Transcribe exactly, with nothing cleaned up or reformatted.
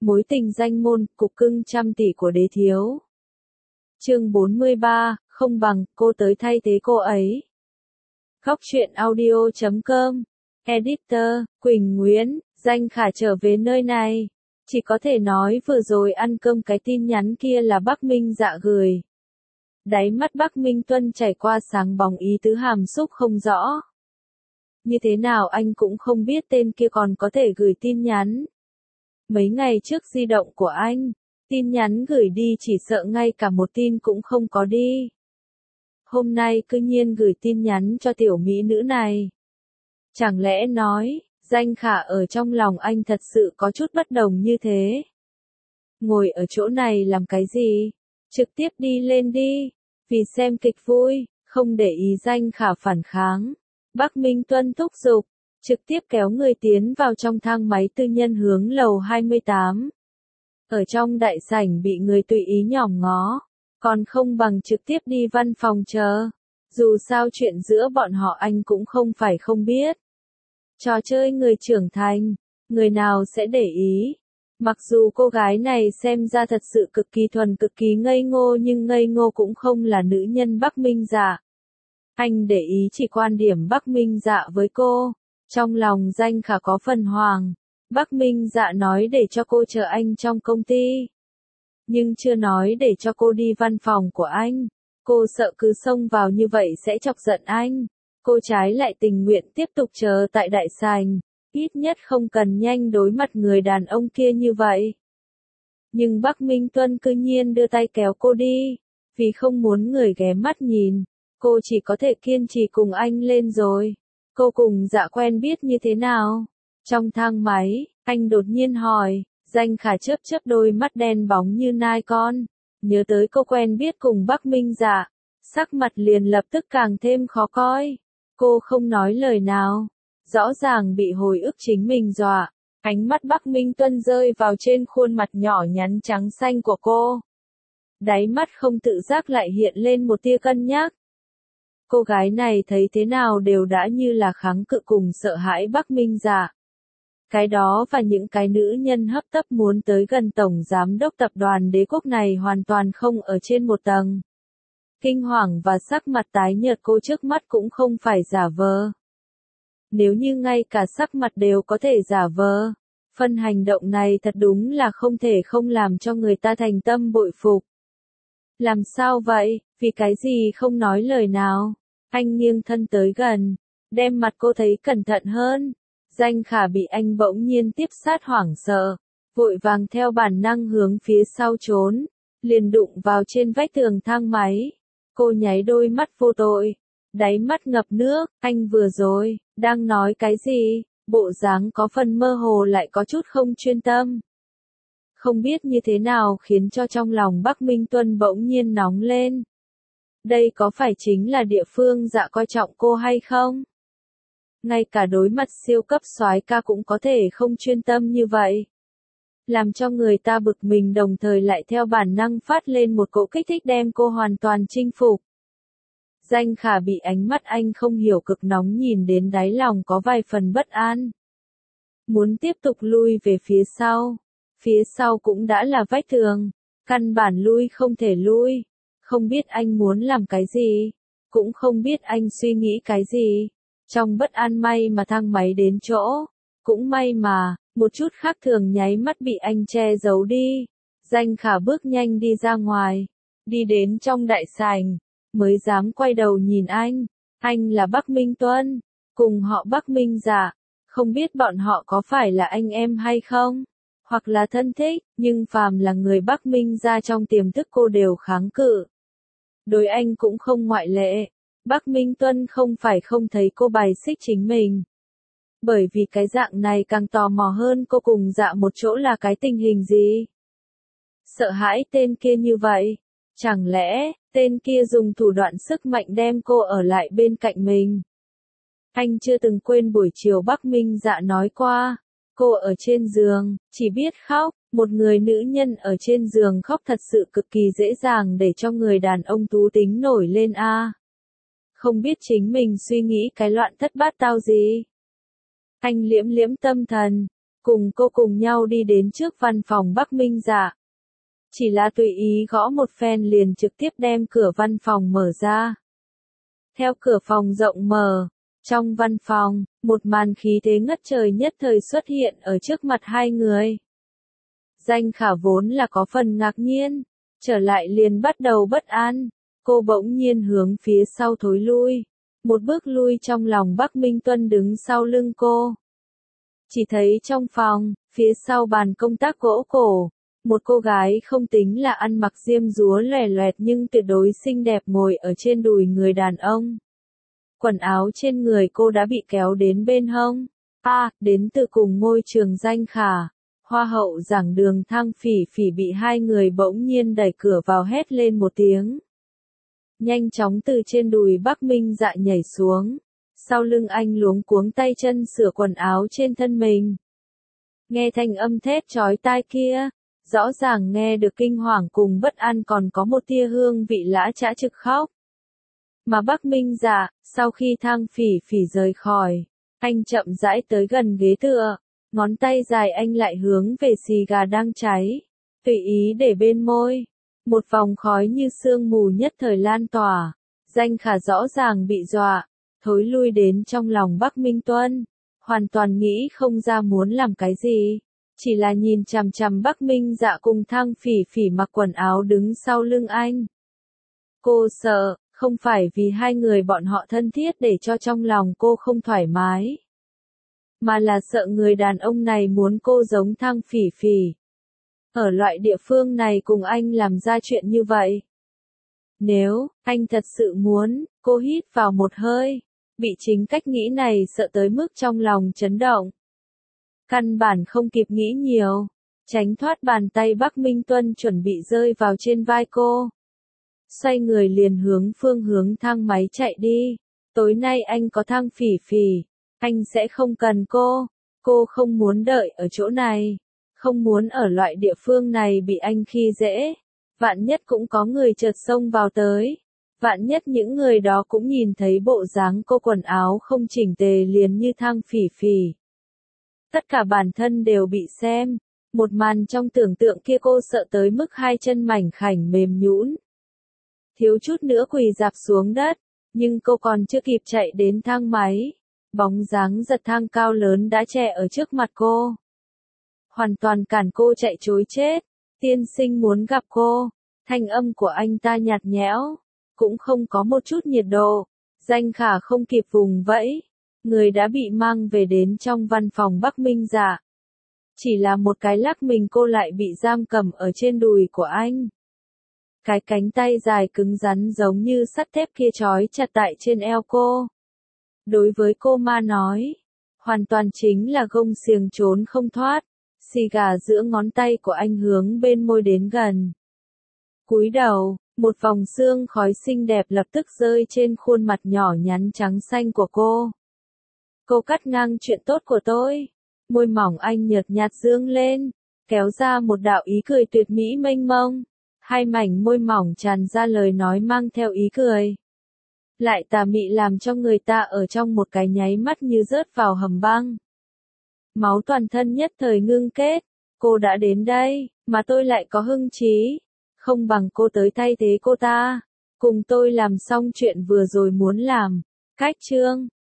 Mối tình danh môn, cục cưng trăm tỷ của đế thiếu. Chương bốn mươi ba, không bằng, cô tới thay thế cô ấy. Góc truyện audio chấm com. Editor, Quỳnh Nguyễn, Danh Khả trở về nơi này. Chỉ có thể nói vừa rồi ăn cơm cái tin nhắn kia là Bắc Minh Dạ gửi. Đáy mắt Bắc Minh Tuân chảy qua sáng bóng ý tứ hàm xúc không rõ. Như thế nào anh cũng không biết tên kia còn có thể gửi tin nhắn. Mấy ngày trước di động của anh, tin nhắn gửi đi chỉ sợ ngay cả một tin cũng không có đi. Hôm nay cư nhiên gửi tin nhắn cho tiểu mỹ nữ này. Chẳng lẽ nói, Danh Khả ở trong lòng anh thật sự có chút bất đồng như thế? Ngồi ở chỗ này làm cái gì? Trực tiếp đi lên đi, vì xem kịch vui, không để ý Danh Khả phản kháng. Bắc Minh Tuân thúc giục, trực tiếp kéo người tiến vào trong thang máy tư nhân hướng lầu hai mươi tám. Ở trong đại sảnh bị người tùy ý nhòm ngó, còn không bằng trực tiếp đi văn phòng chờ. Dù sao chuyện giữa bọn họ anh cũng không phải không biết. Trò chơi người trưởng thành, người nào sẽ để ý. Mặc dù cô gái này xem ra thật sự cực kỳ thuần cực kỳ ngây ngô nhưng ngây ngô cũng không là nữ nhân Bắc Minh Dạ. Anh để ý chỉ quan điểm Bắc Minh Dạ với cô. Trong lòng Danh Khả có phần hoàng. Bắc Minh Dạ nói để cho cô chờ anh trong công ty. Nhưng chưa nói để cho cô đi văn phòng của anh. Cô sợ cứ xông vào như vậy sẽ chọc giận anh. Cô trái lại tình nguyện tiếp tục chờ tại đại sảnh. Ít nhất không cần nhanh đối mặt người đàn ông kia như vậy. Nhưng Bắc Minh Tuân cư nhiên đưa tay kéo cô đi. Vì không muốn người ghé mắt nhìn. Cô chỉ có thể kiên trì cùng anh lên rồi. Cô cùng Dạ quen biết như thế nào? Trong thang máy, anh đột nhiên hỏi. Danh Khả chớp chớp đôi mắt đen bóng như nai con. Nhớ tới cô quen biết cùng Bắc Minh Dạ. Sắc mặt liền lập tức càng thêm khó coi. Cô không nói lời nào. Rõ ràng bị hồi ức chính mình dọa. Ánh mắt Bắc Minh Tuân rơi vào trên khuôn mặt nhỏ nhắn trắng xanh của cô. Đáy mắt không tự giác lại hiện lên một tia cân nhắc. Cô gái này thấy thế nào đều đã như là kháng cự cùng sợ hãi Bắc Minh Dạ. Cái đó và những cái nữ nhân hấp tấp muốn tới gần tổng giám đốc tập đoàn đế quốc này hoàn toàn không ở trên một tầng. Kinh hoàng và sắc mặt tái nhợt cô trước mắt cũng không phải giả vờ. Nếu như ngay cả sắc mặt đều có thể giả vờ, phần hành động này thật đúng là không thể không làm cho người ta thành tâm bội phục. Làm sao vậy, vì cái gì không nói lời nào? Anh nghiêng thân tới gần, đem mặt cô thấy cẩn thận hơn. Danh Khả bị anh bỗng nhiên tiếp sát hoảng sợ, vội vàng theo bản năng hướng phía sau trốn, liền đụng vào trên vách tường thang máy. Cô nháy đôi mắt vô tội, đáy mắt ngập nước, anh vừa rồi, đang nói cái gì, bộ dáng có phần mơ hồ lại có chút không chuyên tâm. Không biết như thế nào khiến cho trong lòng Bắc Minh Tuân bỗng nhiên nóng lên. Đây có phải chính là địa phương Dạ coi trọng cô hay không? Ngay cả đối mặt siêu cấp soái ca cũng có thể không chuyên tâm như vậy. Làm cho người ta bực mình đồng thời lại theo bản năng phát lên một cỗ kích thích đem cô hoàn toàn chinh phục. Danh Khả bị ánh mắt anh không hiểu cực nóng nhìn đến đáy lòng có vài phần bất an. Muốn tiếp tục lui về phía sau. Phía sau cũng đã là vách tường. Căn bản lui không thể lui. Không biết anh muốn làm cái gì. Cũng không biết anh suy nghĩ cái gì. Trong bất an may mà thang máy đến chỗ. Cũng may mà, một chút khác thường nháy mắt bị anh che giấu đi. Danh Khả bước nhanh đi ra ngoài. Đi đến trong đại sảnh. Mới dám quay đầu nhìn anh. Anh là Bắc Minh Tuân. Cùng họ Bắc Minh Dạ. Không biết bọn họ có phải là anh em hay không? Hoặc là thân thích, nhưng phàm là người Bắc Minh ra trong tiềm thức cô đều kháng cự. Đối anh cũng không ngoại lệ. Bắc Minh Tuân không phải không thấy cô bài xích chính mình. Bởi vì cái dạng này càng tò mò hơn cô cùng Dạ một chỗ là cái tình hình gì? Sợ hãi tên kia như vậy. Chẳng lẽ, tên kia dùng thủ đoạn sức mạnh đem cô ở lại bên cạnh mình? Anh chưa từng quên buổi chiều Bắc Minh Dạ nói qua. Cô ở trên giường, chỉ biết khóc. Một người nữ nhân ở trên giường khóc thật sự cực kỳ dễ dàng để cho người đàn ông tú tính nổi lên a. À. Không biết chính mình suy nghĩ cái loạn thất bát tao gì. Anh liễm liễm tâm thần. cùng cô cùng nhau đi đến trước văn phòng Bắc Minh Dạ. Chỉ là tùy ý gõ một phen liền trực tiếp đem cửa văn phòng mở ra. Theo cửa phòng rộng mở, trong văn phòng, một màn khí thế ngất trời nhất thời xuất hiện ở trước mặt hai người. Danh Khả vốn là có phần ngạc nhiên, trở lại liền bắt đầu bất an, cô bỗng nhiên hướng phía sau thối lui, một bước lui trong lòng Bắc Minh Tuân đứng sau lưng cô. Chỉ thấy trong phòng, phía sau bàn công tác gỗ cổ, một cô gái không tính là ăn mặc diêm dúa lòe loẹt nhưng tuyệt đối xinh đẹp ngồi ở trên đùi người đàn ông. Quần áo trên người cô đã bị kéo đến bên hông. A, à, đến từ cùng ngôi trường Danh Khả. Hoa hậu giảng đường Thang Phỉ Phỉ bị hai người bỗng nhiên đẩy cửa vào hét lên một tiếng. Nhanh chóng từ trên đùi Bắc Minh Dạ nhảy xuống. Sau lưng anh luống cuống tay chân sửa quần áo trên thân mình. Nghe thanh âm thét chói tai kia, rõ ràng nghe được kinh hoàng cùng bất an còn có một tia hương vị lã chã trực khóc. Mà Bắc Minh Dạ, sau khi Thang Phỉ Phỉ rời khỏi, anh chậm rãi tới gần ghế tựa, ngón tay dài anh lại hướng về xì gà đang cháy, tùy ý để bên môi. Một vòng khói như sương mù nhất thời lan tỏa, Danh Khả rõ ràng bị dọa, thối lui đến trong lòng Bắc Minh Tuân, hoàn toàn nghĩ không ra muốn làm cái gì, chỉ là nhìn chằm chằm Bắc Minh Dạ cùng Thang Phỉ Phỉ mặc quần áo đứng sau lưng anh. Cô sợ, không phải vì hai người bọn họ thân thiết để cho trong lòng cô không thoải mái, mà là sợ người đàn ông này muốn cô giống Thang Phỉ Phỉ. Ở loại địa phương này cùng anh làm ra chuyện như vậy. Nếu, anh thật sự muốn, cô hít vào một hơi, bị chính cách nghĩ này sợ tới mức trong lòng chấn động. Căn bản không kịp nghĩ nhiều, tránh thoát bàn tay Bắc Minh Tuân chuẩn bị rơi vào trên vai cô. Xoay người liền hướng phương hướng thang máy chạy đi. Tối nay anh có Thang Phỉ Phỉ, anh sẽ không cần cô. Cô không muốn đợi ở chỗ này, không muốn ở loại địa phương này bị anh khi dễ. Vạn nhất cũng có người chợt xông vào tới. Vạn nhất những người đó cũng nhìn thấy bộ dáng cô quần áo không chỉnh tề liền như Thang Phỉ Phỉ. Tất cả bản thân đều bị xem. Một màn trong tưởng tượng kia cô sợ tới mức hai chân mảnh khảnh mềm nhũn, thiếu chút nữa quỳ rạp xuống đất, nhưng cô còn chưa kịp chạy đến thang máy, bóng dáng giật thang cao lớn đã che ở trước mặt cô. Hoàn toàn cản cô chạy trối chết. Tiên sinh muốn gặp cô. Thanh âm của anh ta nhạt nhẽo, cũng không có một chút nhiệt độ. Danh Khả không kịp vùng vẫy, người đã bị mang về đến trong văn phòng Bắc Minh Dạ. Chỉ là một cái lắc mình cô lại bị giam cầm ở trên đùi của anh. Cái cánh tay dài cứng rắn giống như sắt thép kia trói chặt tại trên eo cô. Đối với cô mà nói, hoàn toàn chính là gông xiềng trốn không thoát. Xì gà giữa ngón tay của anh hướng bên môi đến gần. Cúi đầu, một vòng sương khói xinh đẹp lập tức rơi trên khuôn mặt nhỏ nhắn trắng xanh của cô. Cô cắt ngang chuyện tốt của tôi. Môi mỏng anh nhợt nhạt dương lên, kéo ra một đạo ý cười tuyệt mỹ mênh mông. Hai mảnh môi mỏng tràn ra lời nói mang theo ý cười. Lại tà mị làm cho người ta ở trong một cái nháy mắt như rớt vào hầm băng. Máu toàn thân nhất thời ngưng kết. Cô đã đến đây, mà tôi lại có hưng trí. Không bằng cô tới thay thế cô ta. Cùng tôi làm xong chuyện vừa rồi muốn làm. Cách chương.